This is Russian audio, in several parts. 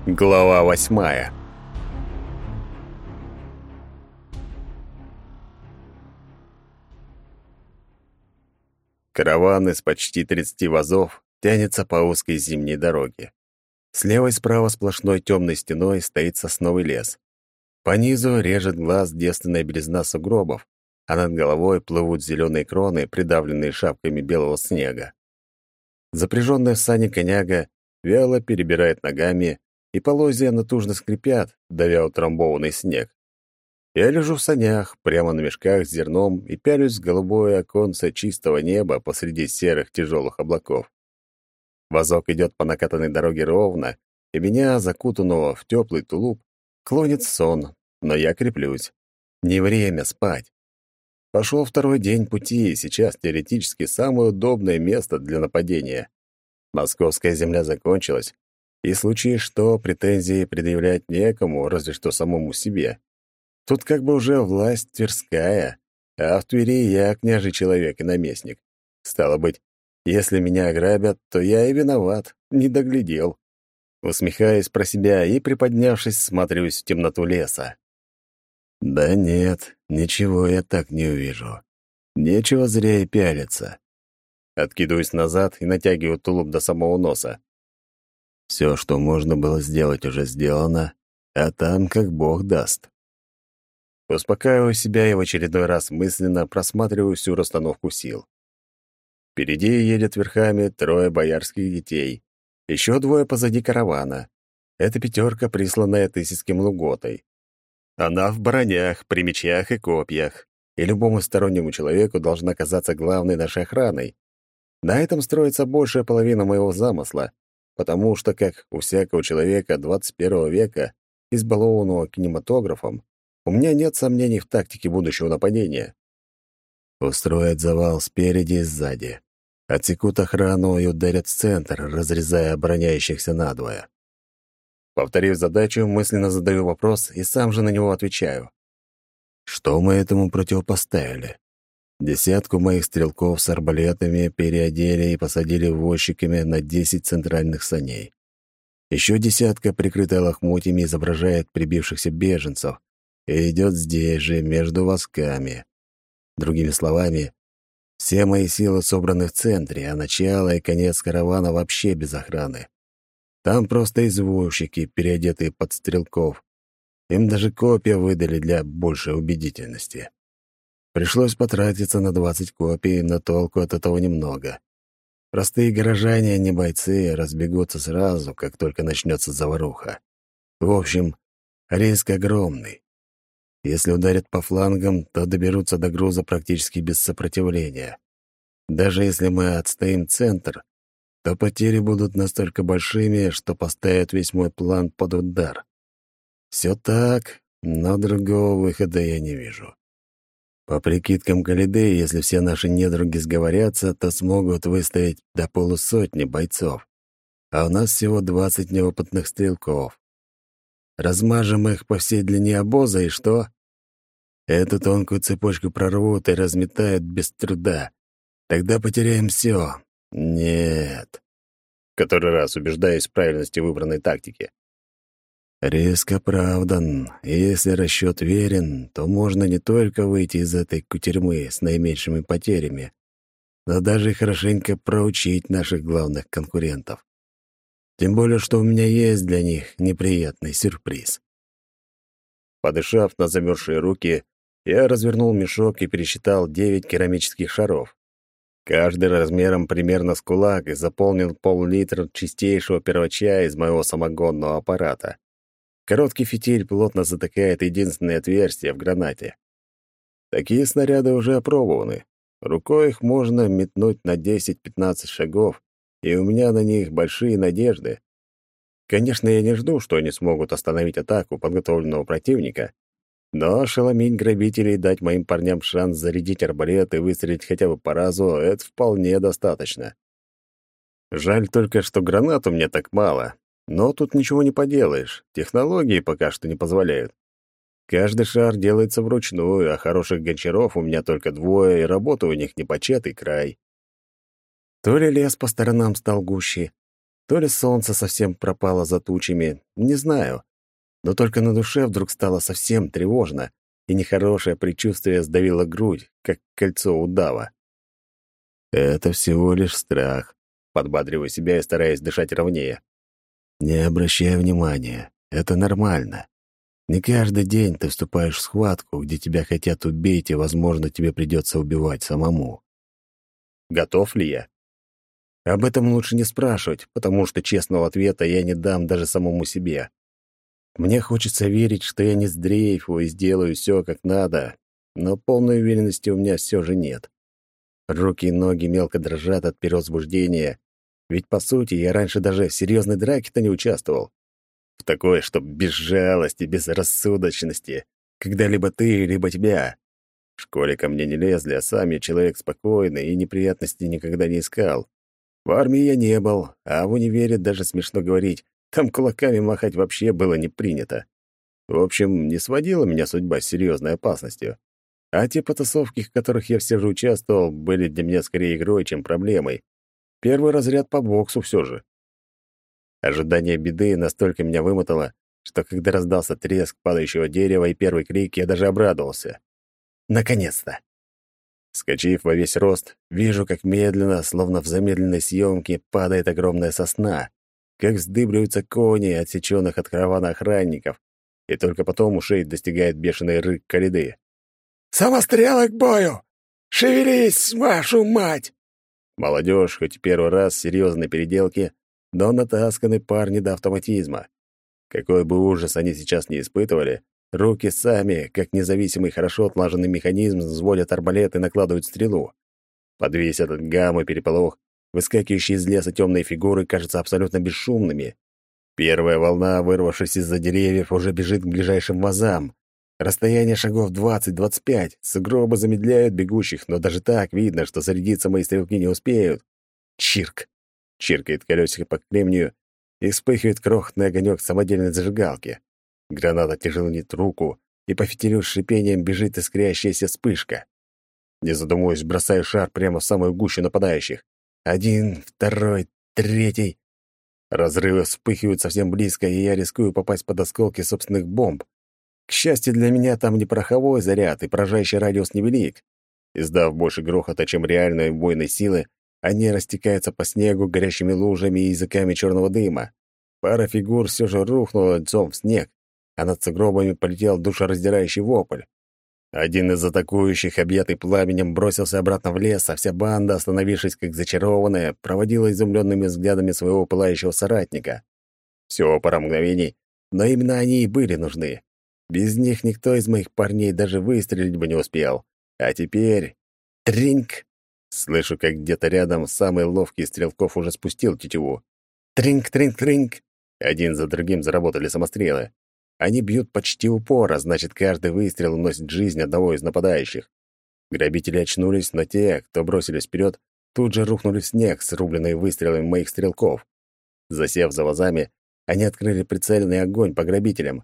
Глава 8. Караван из почти 30 вазов тянется по узкой зимней дороге. Слева и справа сплошной темной стеной стоит сосновый лес. По низу режет глаз девственная белизна сугробов, а над головой плывут зеленые кроны, придавленные шапками белого снега. Запряженная в сани коняга вяло перебирает ногами, и полозья натужно скрипят, давя утрамбованный снег. Я лежу в санях, прямо на мешках с зерном, и пялюсь в голубое оконце чистого неба посреди серых тяжелых облаков. Вазок идет по накатанной дороге ровно, и меня, закутанного в теплый тулуп, клонит в сон, но я креплюсь. Не время спать. Пошел второй день пути, и сейчас теоретически самое удобное место для нападения. Московская земля закончилась, и в случае что претензии предъявлять некому, разве что самому себе. Тут как бы уже власть Тверская, а в Твери я княжий человек и наместник. Стало быть, если меня ограбят, то я и виноват, не доглядел. Усмехаясь про себя и, приподнявшись, смотрюсь в темноту леса. Да нет, ничего я так не увижу. Нечего зря и пялиться. Откидываюсь назад и натягиваю тулуп до самого носа. Все, что можно было сделать, уже сделано, а там как Бог даст. Успокаиваю себя и в очередной раз мысленно просматриваю всю расстановку сил. Впереди едет верхами 3 боярских детей, еще 2 позади каравана. Это 5, присланная Тысяцким Луготой. Она в бронях, при мечах и копьях, и любому стороннему человеку должна казаться главной нашей охраной. На этом строится большая половина моего замысла, потому что, как у всякого человека 21 века, избалованного кинематографом, у меня нет сомнений в тактике будущего нападения. Устроят завал спереди и сзади. Отсекут охрану и ударят в центр, разрезая обороняющихся надвое. Повторив задачу, мысленно задаю вопрос и сам же на него отвечаю. Что мы этому противопоставили? 10 моих стрелков с арбалетами переодели и посадили возчиками на 10 центральных саней. Еще 10, прикрытая лохмотьями, изображает прибившихся беженцев и идет здесь же, между восками. Другими словами, все мои силы собраны в центре, а начало и конец каравана вообще без охраны. Там просто извозчики, переодетые под стрелков. Им даже копья выдали для большей убедительности. Пришлось потратиться на 20 копий, но толку от этого немного. Простые горожане, а не бойцы, разбегутся сразу, как только начнется заваруха. В общем, риск огромный. Если ударят по флангам, то доберутся до груза практически без сопротивления. Даже если мы отстоим центр, то потери будут настолько большими, что поставят весь мой план под удар. Все так, но другого выхода я не вижу. По прикидкам Калиды, если все наши недруги сговорятся, то смогут выставить до 50 бойцов, а у нас всего 20 неопытных стрелков. Размажем их по всей длине обоза, и что? Эту тонкую цепочку прорвут и разметают без труда. Тогда потеряем все. Нет. В который раз убеждаюсь в правильности выбранной тактики. Риск оправдан, и если расчет верен, то можно не только выйти из этой кутерьмы с наименьшими потерями, но даже и хорошенько проучить наших главных конкурентов. Тем более, что у меня есть для них неприятный сюрприз. Подышав на замерзшие руки, я развернул мешок и пересчитал 9 керамических шаров. Каждый размером примерно с кулак и заполнил пол-литра чистейшего первача из моего самогонного аппарата. Короткий фитиль плотно затыкает единственное отверстие в гранате. Такие снаряды уже опробованы. Рукой их можно метнуть на 10-15 шагов, и у меня на них большие надежды. Конечно, я не жду, что они смогут остановить атаку подготовленного противника, но ошеломить грабителей и дать моим парням шанс зарядить арбалет и выстрелить хотя бы по разу — это вполне достаточно. Жаль только, что гранат у меня так мало. Но тут ничего не поделаешь, технологии пока что не позволяют. Каждый шар делается вручную, а хороших гончаров у меня только 2, и работа у них непочатый край. То ли лес по сторонам стал гуще, То ли солнце совсем пропало за тучами, не знаю. Но только на душе вдруг стало совсем тревожно, и нехорошее предчувствие сдавило грудь, как кольцо удава. «Это всего лишь страх», — подбадриваю себя и стараясь дышать ровнее. «Не обращай внимания, это нормально. Не каждый день ты вступаешь в схватку, где тебя хотят убить, и, возможно, тебе придется убивать самому». Готов ли я? Об этом лучше не спрашивать, потому что честного ответа я не дам даже самому себе. Мне хочется верить, что я не сдрейфу и сделаю все как надо, но полной уверенности у меня все же нет. Руки и ноги мелко дрожат от перевозбуждения, ведь, по сути, я раньше даже в серьезной драке-то не участвовал. В такой, чтоб без жалости, без рассудочности, когда либо ты, либо тебя. В школе ко мне не лезли, а сам я человек спокойный и неприятностей никогда не искал. В армии я не был, а в универе даже смешно говорить, там кулаками махать вообще было не принято. В общем, не сводила меня судьба с серьезной опасностью. А те потасовки, в которых я все же участвовал, были для меня скорее игрой, чем проблемой. Первый разряд по боксу все же. Ожидание беды настолько меня вымотало, что когда раздался треск падающего дерева и первый крик, я даже обрадовался. Наконец-то! Вскочив во весь рост, вижу, как медленно, словно в замедленной съемке, падает огромная сосна, как вздыбливаются кони, отсеченных от каравана охранников, и только потом ушей достигает бешеный рык Калиды. «Самострелы к бою! Шевелись, вашу мать!» Молодежь, хоть и первый раз в серьезной переделке, но натасканы парни до автоматизма. Какой бы ужас они сейчас не испытывали, руки сами, как независимый, хорошо отлаженный механизм, взводят арбалет и накладывают стрелу. Под весь этот гам и переполох выскакивающие из леса темные фигуры кажутся абсолютно бесшумными. Первая волна, вырвавшись из-за деревьев, уже бежит к ближайшим вазам. Расстояние шагов 20-25, сугробы замедляют бегущих, но даже так видно, что зарядиться мои стрелки не успеют. Чирк! Чиркает колесико по кремнию, и вспыхивает крохотный огонек самодельной зажигалки. Граната тяжелит руку, и по фитилю с шипением бежит искрящаяся вспышка. Не задумываясь, бросаю шар прямо в самую гущу нападающих. Один, второй, третий. Разрывы вспыхивают совсем близко, и я рискую попасть под осколки собственных бомб. К счастью для меня, там не пороховой заряд, и поражающий радиус невелик. Издав больше грохота, чем реальной убойной силы, они растекаются по снегу горящими лужами и языками черного дыма. Пара фигур все же рухнула лицом в снег, а над сугробами полетел душераздирающий вопль. Один из атакующих, объятый пламенем, бросился обратно в лес, а вся банда, остановившись как зачарованная, проводила изумленными взглядами своего пылающего соратника. Всего пара мгновений, но именно они и были нужны. Без них никто из моих парней даже выстрелить бы не успел. А теперь... Тринк! Слышу, как где-то рядом самый ловкий из стрелков уже спустил тетиву. Тринк-тринк-тринк! Один за другим заработали самострелы. Они бьют почти упора, значит, каждый выстрел уносит жизнь одного из нападающих. Грабители очнулись, но те, кто бросились вперед, тут же рухнули в снег, срубленные выстрелами моих стрелков. Засев за вазами, они открыли прицельный огонь по грабителям.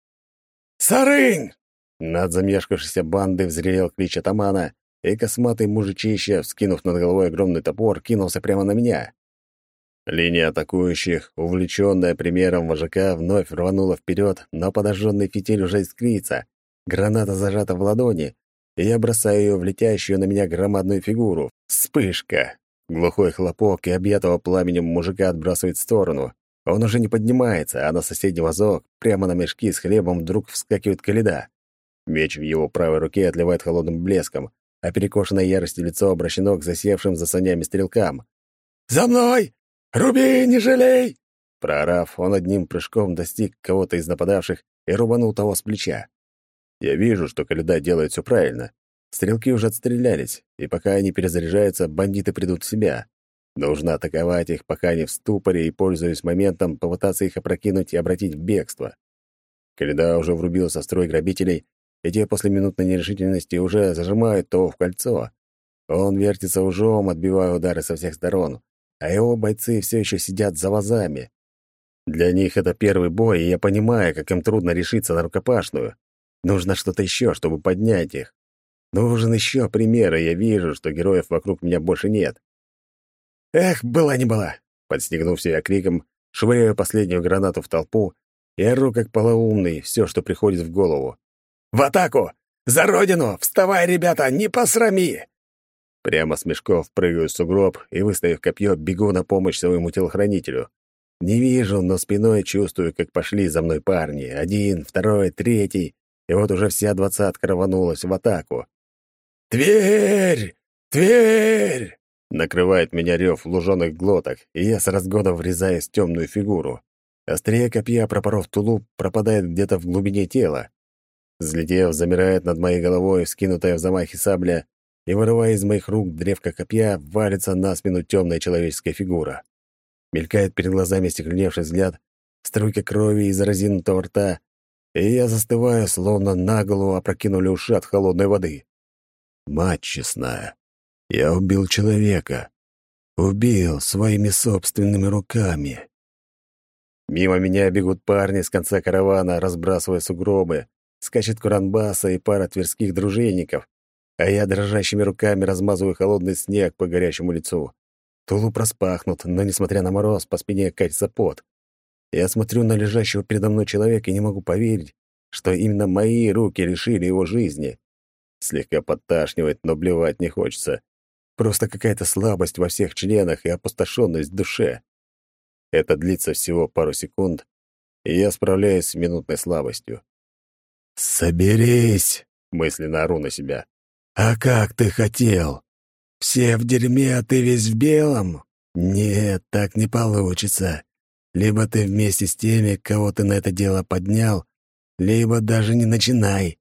«Сарынь!» Над замешкавшейся бандой взревел клич атамана, и косматый мужичище, вскинув над головой огромный топор, кинулся прямо на меня. Линия атакующих, увлеченная примером вожака, вновь рванула вперед, но подожженный фитиль уже искрится. Граната зажата в ладони, и я бросаю ее в летящую на меня громадную фигуру. Вспышка! Глухой хлопок, и объятого пламенем мужика отбрасывает в сторону. Он уже не поднимается, а на соседний вазок, прямо на мешки с хлебом, вдруг вскакивает Калида. Меч в его правой руке отливает холодным блеском, а перекошенное яростью лицо обращено к засевшим за санями стрелкам. «За мной! Руби, не жалей!» Проорав, он одним прыжком достиг кого-то из нападавших и рубанул того с плеча. Я вижу, что Калида делает все правильно. Стрелки уже отстрелялись, и пока они перезаряжаются, бандиты придут в себя. Нужно атаковать их, пока они в ступоре, и, пользуясь моментом, попытаться их опрокинуть и обратить в бегство. Калида уже врубился в строй грабителей, и те после минутной нерешительности уже зажимают того в кольцо. Он вертится ужом, отбивая удары со всех сторон, а его бойцы все еще сидят за вазами. Для них это первый бой, и я понимаю, как им трудно решиться на рукопашную. Нужно что-то еще, чтобы поднять их. Нужен еще пример, и я вижу, что героев вокруг меня больше нет. Эх, была не была. Подстегнув себя криком, швыряю последнюю гранату в толпу и ору как полоумный все, что приходит в голову. «В атаку! За родину! Вставай, ребята, не посрами!» Прямо с мешков прыгаю в сугроб и, выставив копье, бегу на помощь своему телохранителю. Не вижу, но спиной чувствую, как пошли за мной парни. Один, второй, третий, и вот уже вся двадцатка рванулась в атаку. «Тверь! Тверь!» Накрывает меня рев луженых глоток, и я с разгона врезаюсь в темную фигуру. Острие копья, пропоров тулуп, пропадает где-то в глубине тела. Взлетев, замирает над моей головой, скинутая в замахе сабля, и, вырывая из моих рук древко копья, валится на спину темная человеческая фигура. Мелькает перед глазами стекленевший взгляд, струйка крови из разинутого рта, и я застываю, словно на голову опрокинули ушат холодной воды. Мать честная, я убил человека. Убил своими собственными руками. Мимо меня бегут парни с конца каравана, разбрасывая сугробы. Скачет Куранбаса и пара тверских дружинников, а я дрожащими руками размазываю холодный снег по горящему лицу. Тулуп распахнут, но, несмотря на мороз, по спине катится пот. Я смотрю на лежащего передо мной человека и не могу поверить, что именно мои руки лишили его жизни. Слегка подташнивает, но блевать не хочется. Просто какая-то слабость во всех членах и опустошенность в душе. Это длится всего пару секунд, и я справляюсь с минутной слабостью. «Соберись!» — мысленно ору на себя. «А как ты хотел? Все в дерьме, а ты весь в белом? Нет, так не получится. Либо ты вместе с теми, кого ты на это дело поднял, либо даже не начинай».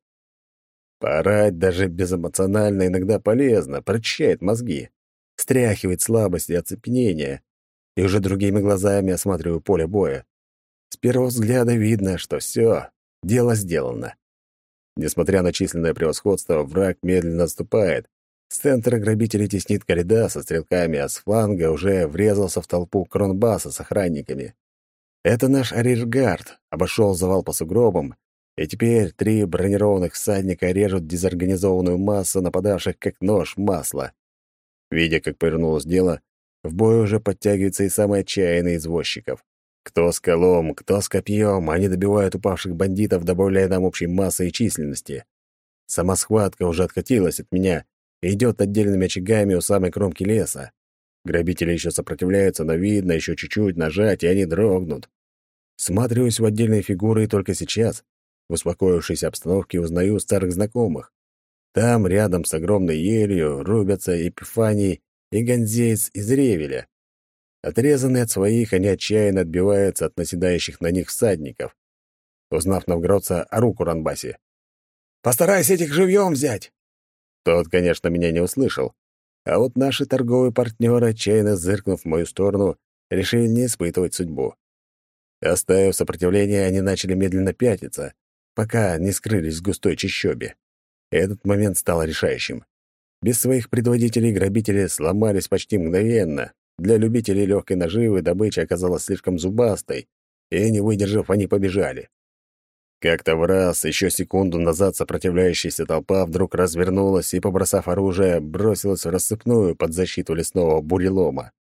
Поорать даже безэмоционально иногда полезно, прочищает мозги, стряхивает слабость и оцепенение, и уже другими глазами осматриваю поле боя. С первого взгляда видно, что все, дело сделано. Несмотря на численное превосходство, враг медленно отступает. С центра грабителей теснит Каледа со стрелками, а с фланга уже врезался в толпу Кронбаса с охранниками. Это наш арьергард обошел завал по сугробам, и теперь 3 бронированных всадника режут дезорганизованную массу нападавших, как нож в масло. Видя, как повернулось дело, в бой уже подтягивается и самый отчаянный извозчиков. Кто с колом, кто с копьем, они добивают упавших бандитов, добавляя нам общей массы и численности. Сама схватка уже откатилась от меня и идет отдельными очагами у самой кромки леса. Грабители еще сопротивляются, но видно, еще чуть-чуть нажать, и они дрогнут. Всматриваюсь в отдельные фигуры, и только сейчас, в успокоившейся обстановке, узнаю старых знакомых. Там, рядом с огромной елью, рубятся Епифаний и Гонзеец из Ревеля. Отрезанные от своих, они отчаянно отбиваются от наседающих на них всадников. Узнав новгородца, ору Куранбасе. «Постарайся этих живьем взять!» Тот, конечно, меня не услышал. А вот наши торговые партнеры, отчаянно зыркнув в мою сторону, решили не испытывать судьбу. Оставив сопротивление, они начали медленно пятиться, пока не скрылись в густой чащобе. Этот момент стал решающим. Без своих предводителей грабители сломались почти мгновенно. Для любителей легкой наживы добыча оказалась слишком зубастой, и, не выдержав, они побежали. Как-то в раз, еще секунду назад сопротивляющаяся толпа вдруг развернулась и, побросав оружие, бросилась в рассыпную под защиту лесного бурелома.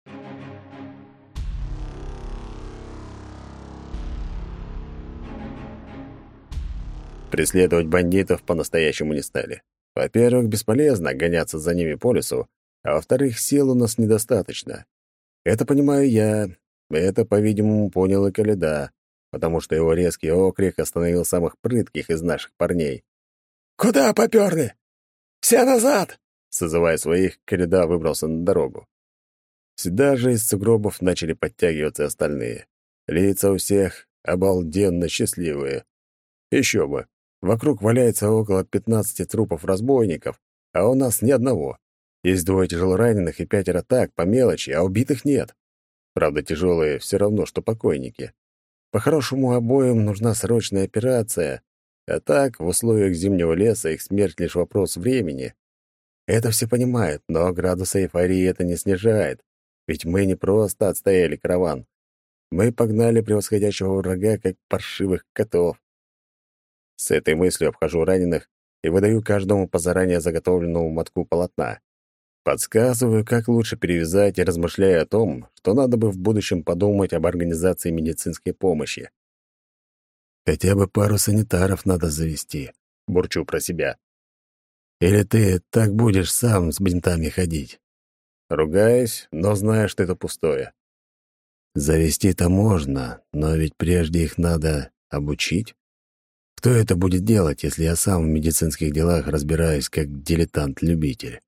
Преследовать бандитов по-настоящему не стали. Во-первых, бесполезно гоняться за ними по лесу, а во-вторых, сил у нас недостаточно. Это понимаю я, это, по-видимому, понял и Каледа, потому что его резкий окрик остановил самых прытких из наших парней. «Куда попёрли? Все назад!» Созывая своих, Каледа выбрался на дорогу. Сюда же из сугробов начали подтягиваться остальные. Лица у всех обалденно счастливые. Еще бы, вокруг валяется около 15 трупов разбойников, а у нас ни одного. Есть 2 тяжелораненых и 5 так, по мелочи, а убитых нет. Правда, тяжелые все равно, что покойники. По-хорошему, обоим нужна срочная операция, а так, в условиях зимнего леса их смерть лишь вопрос времени. Это все понимают, но градуса эйфории это не снижает, ведь мы не просто отстояли караван. Мы погнали превосходящего врага, как паршивых котов. С этой мыслью обхожу раненых и выдаю каждому по заранее заготовленному мотку полотна. Подсказываю, как лучше перевязать, и размышляю о том, что надо бы в будущем подумать об организации медицинской помощи. «Хотя бы пару санитаров надо завести», — бурчу про себя. «Или ты так будешь сам с бинтами ходить?» Ругаюсь, но знаю, что это пустое. Завести-то можно, но ведь прежде их надо обучить. Кто это будет делать, если я сам в медицинских делах разбираюсь как дилетант-любитель?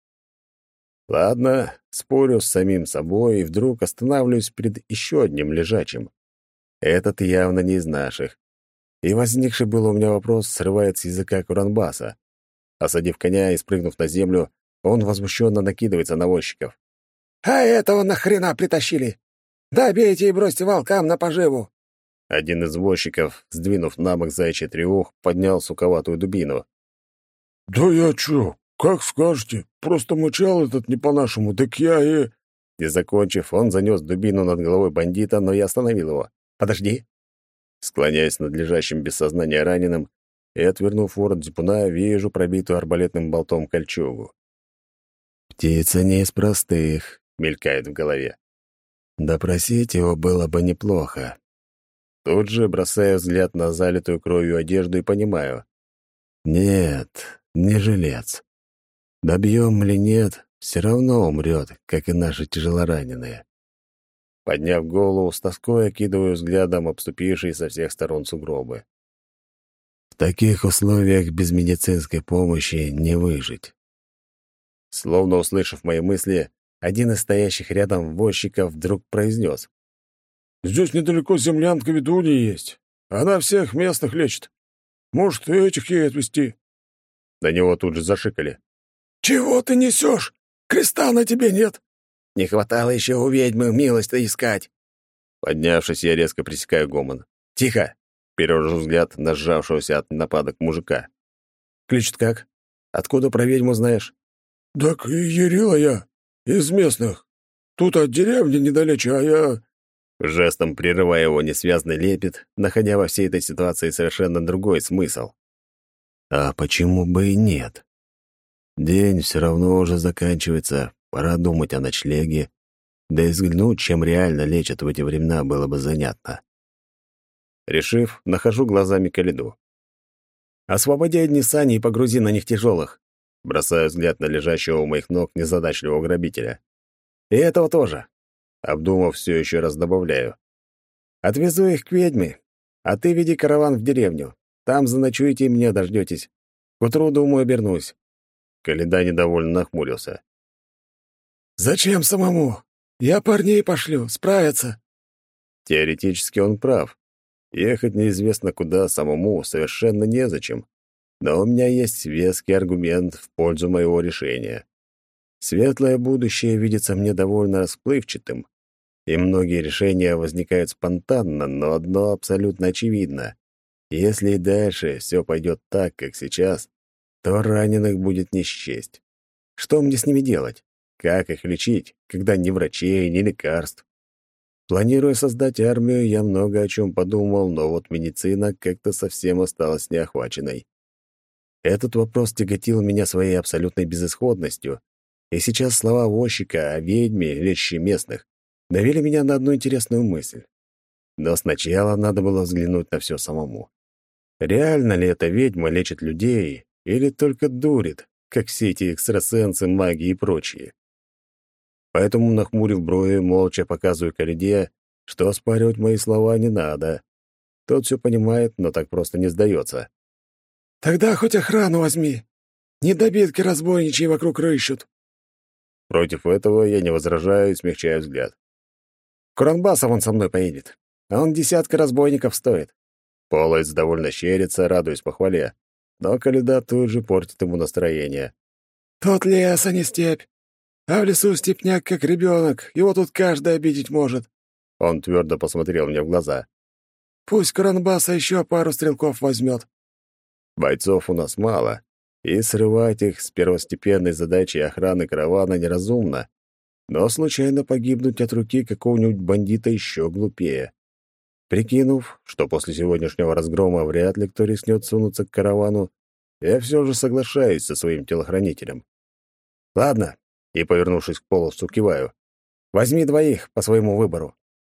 Ладно, спорю с самим собой и вдруг останавливаюсь перед еще одним лежачим. Этот явно не из наших. И возникший был у меня вопрос срывает с языка Куранбаса. Осадив коня и спрыгнув на землю, он возмущенно накидывается на возчиков. «А этого нахрена притащили? Добейте и бросьте волкам на поживу!» Один из возчиков, сдвинув на бок заячий треух, поднял суковатую дубину. «Да я чё, как скажете. Просто мычал этот не по-нашему, так я и...» И, закончив, он занес дубину над головой бандита, но я остановил его. «Подожди!» Склоняясь над лежащим без сознания раненым и, отвернув ворот зипуна, вижу пробитую арбалетным болтом кольчугу. «Птица не из простых», — мелькает в голове. «Допросить его было бы неплохо». Тут же бросаю взгляд на залитую кровью одежду и понимаю. Нет, не жилец. Добьем или нет, все равно умрет, как и наши тяжелораненые. Подняв голову, с тоской окидываю взглядом обступившие со всех сторон сугробы. В таких условиях без медицинской помощи не выжить. Словно услышав мои мысли, один из стоящих рядом возчиков вдруг произнес. «Здесь недалеко землянка ведунья есть. Она всех местных лечит. Может, и этих ей отвезти?» На него тут же зашикали. «Чего ты несешь? Креста на тебе нет!» «Не хватало еще у ведьмы милость-то искать!» Поднявшись, я резко пресекаю гомон. «Тихо!» — перевожу взгляд на сжавшегося от нападок мужика. «Кличут как? Откуда про ведьму знаешь?» «Так и Ярила я, из местных. Тут от деревни недалече, а я...» Жестом прерывая его несвязный лепет, находя во всей этой ситуации совершенно другой смысл. «А почему бы и нет? День все равно уже заканчивается, пора думать о ночлеге, да и взглянуть, чем реально лечат в эти времена, было бы занятно». Решив, нахожу глазами Калиду. «Освободи одни сани и погрузи на них тяжелых», бросаю взгляд на лежащего у моих ног незадачливого грабителя. «И этого тоже». Обдумав, все еще раз добавляю. «Отвезу их к ведьме, а ты веди караван в деревню. Там заночуете и меня дождетесь. К утру, думаю, обернусь». Каледа недовольно нахмурился. «Зачем самому? Я парней пошлю, справятся». Теоретически он прав. Ехать неизвестно куда самому совершенно незачем. Но у меня есть веский аргумент в пользу моего решения. Светлое будущее видится мне довольно расплывчатым, и многие решения возникают спонтанно, но одно абсолютно очевидно. Если и дальше все пойдет так, как сейчас, то раненых будет не счесть. Что мне с ними делать? Как их лечить, когда ни врачей, ни лекарств? Планируя создать армию, я много о чем подумал, но вот медицина как-то совсем осталась неохваченной. Этот вопрос тяготил меня своей абсолютной безысходностью, и сейчас слова возчика о ведьме, лечащей местных, навели меня на одну интересную мысль. Но сначала надо было взглянуть на все самому. Реально ли эта ведьма лечит людей или только дурит, как все эти экстрасенсы, маги и прочие? Поэтому, нахмурив брови, молча показываю Каледе, что оспаривать мои слова не надо. Тот все понимает, но так просто не сдается. «Тогда хоть охрану возьми. Недобитки разбойничьи вокруг рыщут». Против этого я не возражаю и смягчаю взгляд. «Куранбасов он со мной поедет, а он 10 разбойников стоит». Полоец довольно щерится, радуясь похвале, но Каледа тут же портит ему настроение. «Тут лес, а не степь. А в лесу степняк, как ребенок. Его тут каждый обидеть может». Он твердо посмотрел мне в глаза. «Пусть Куранбаса еще пару стрелков возьмет». Бойцов у нас мало, и срывать их с первостепенной задачей охраны каравана неразумно, но случайно погибнуть от руки какого-нибудь бандита еще глупее. Прикинув, что после сегодняшнего разгрома вряд ли кто рискнет сунуться к каравану, я все же соглашаюсь со своим телохранителем. «Ладно, и, повернувшись к полосу, киваю. «Возьми двоих по своему выбору».